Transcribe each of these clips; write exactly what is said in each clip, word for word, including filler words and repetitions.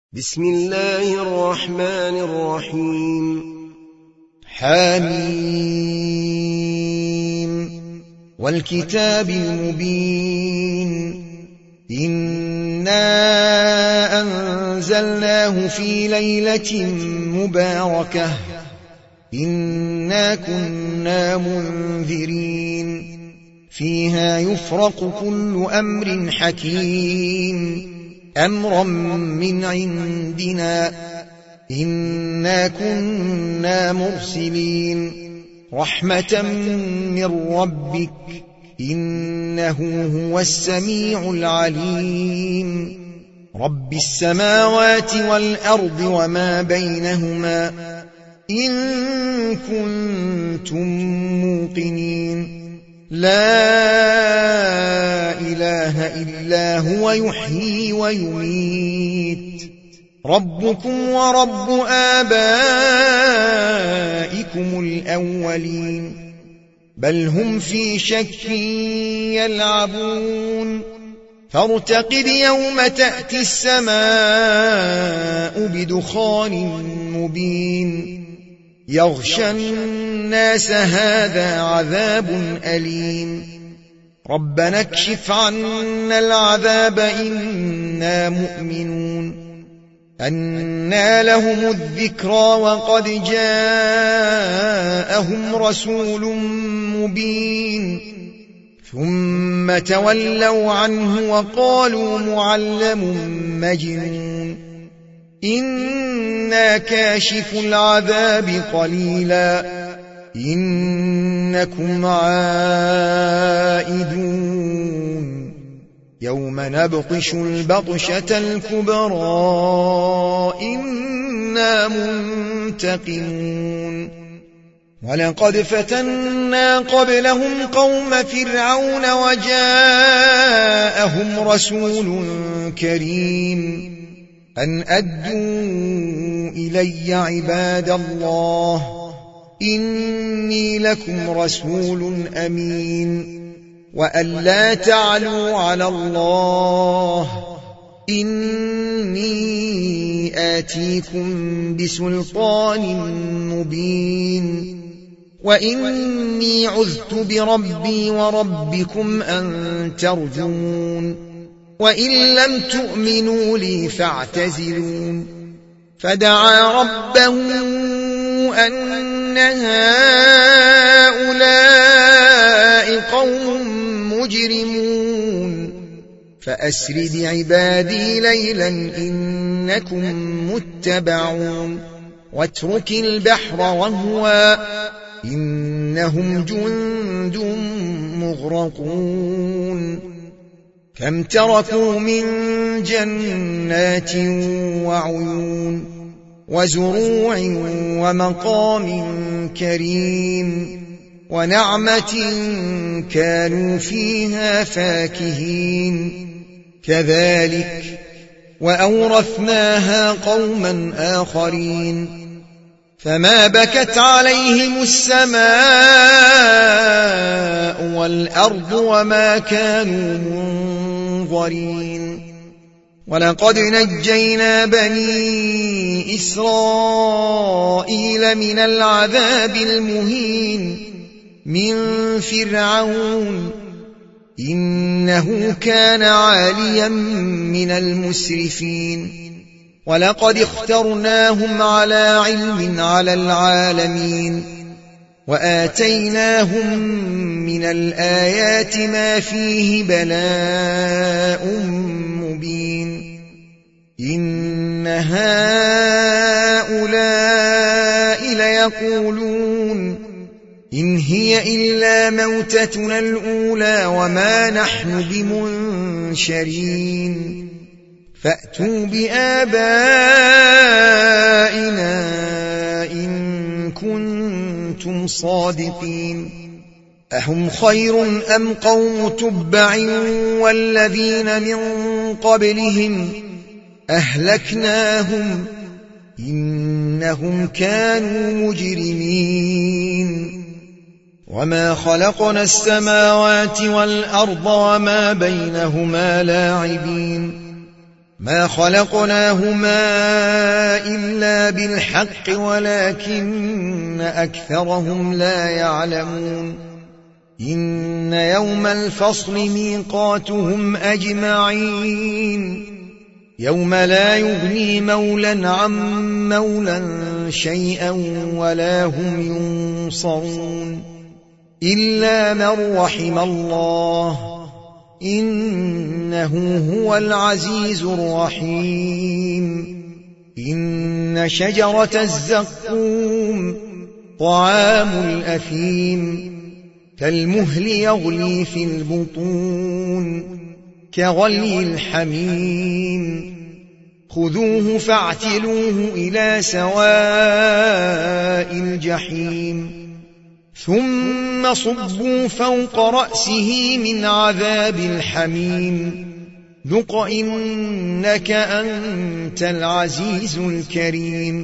بسم الله الرحمن الرحيم. حميم والكتاب المبين إنا أنزلناه في ليلة مباركة إنا كنا منذرين فيها يفرق كل أمر حكيم أمرا من عندنا إنا كنا مرسلين رحمة من ربك إنه هو السميع العليم رب السماوات والأرض وما بينهما إن كنتم موقنين لا إله إلا هو يحيي ويميت ربكم ورب آبائكم الأولين بل هم في شك يلعبون فارتقب يوم تأتي السماء بدخان مبين يغشى الناس هذا عذاب أليم ربنا اكشف عنا العذاب إنا مؤمنون أنى لهم الذكرى وقد جاءهم رسول مبين ثم تولوا عنه وقالوا معلم مجنون إنا كاشف العذاب قليلا إنكم عائدون يوم نبطش البطشة الكبرى إنا منتقمون ولقد فتنا قبلهم قوم فرعون وجاءهم رسول كريم أن أدوا إلي عباد الله إني لكم رسول أمين وأن لا تعلوا على الله إني آتيكم بسلطان مبين وإني عذت بربي وربكم أن ترجمون وإن لم تؤمنوا لي فاعتزلون فدعا ربه أن هؤلاء قوم مجرمون فأسر بعبادي ليلا إنكم متبعون واترك البحر رهوا إنهم جند مغرقون كم تركوا من جنات وعيون وزروع ومقام كريم ونعمة كانوا فيها فاكهين كذلك وأورثناها قوما آخرين فما بكت عليهم السماء والأرض وما كانوا منظرين ولقد نجينا بني إسرائيل من العذاب المهين من فرعون إنه كان عاليا من المسرفين ولقد اخترناهم على علم على العالمين وآتيناهم من الآيات ما فيه بلاء مبين إن هؤلاء ليقولون إن هي إلا موتتنا الأولى وما نحن بمنشرين فأتوا بآبائنا إن كنتم صادقين أهم خير أم قوم تبع والذين من قبلهم أهلكناهم إنهم كانوا مجرمين وما خلقنا السماوات والأرض وما بينهما لاعبين ما خلقناهما إلا بالحق ولكن أكثرهم لا يعلمون إن يوم الفصل ميقاتهم أجمعين يوم لا يغني مولا عن مولا شيئا ولا هم ينصرون إلا من رحم الله إنه هو العزيز الرحيم إن شجرة الزقوم طعام الأثيم كالمهل يغلي في البطون كغلي الحميم خذوه فاعتلوه إلى سواء الجحيم ثم صبوا فوق رأسه من عذاب الحميم ذق إنك أنت العزيز الكريم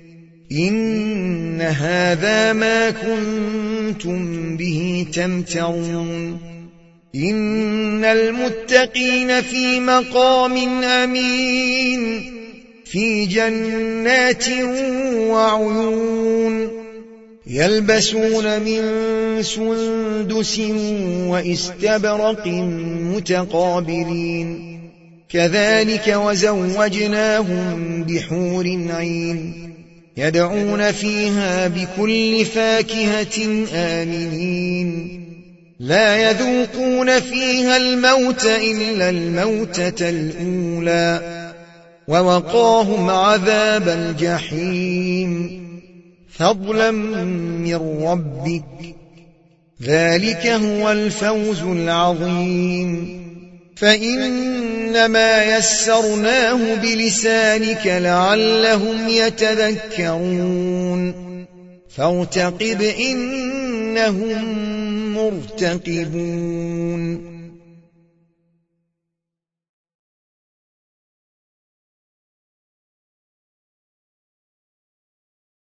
إن هذا ما كنتم به تمترون إن المتقين في مقام أمين في جنات وعيون يلبسون من سندس وإستبرق متقابلين كذلك وزوجناهم بحور عين يدعون فيها بكل فاكهة آمنين لا يذوقون فيها الموت إلا الموتة الأولى ووقاهم عذاب الجحيم فضلا من ربك ذلك هو الفوز العظيم فإنما يسرناه بلسانك لعلهم يتذكرون فارتقب إنهم مرتقبون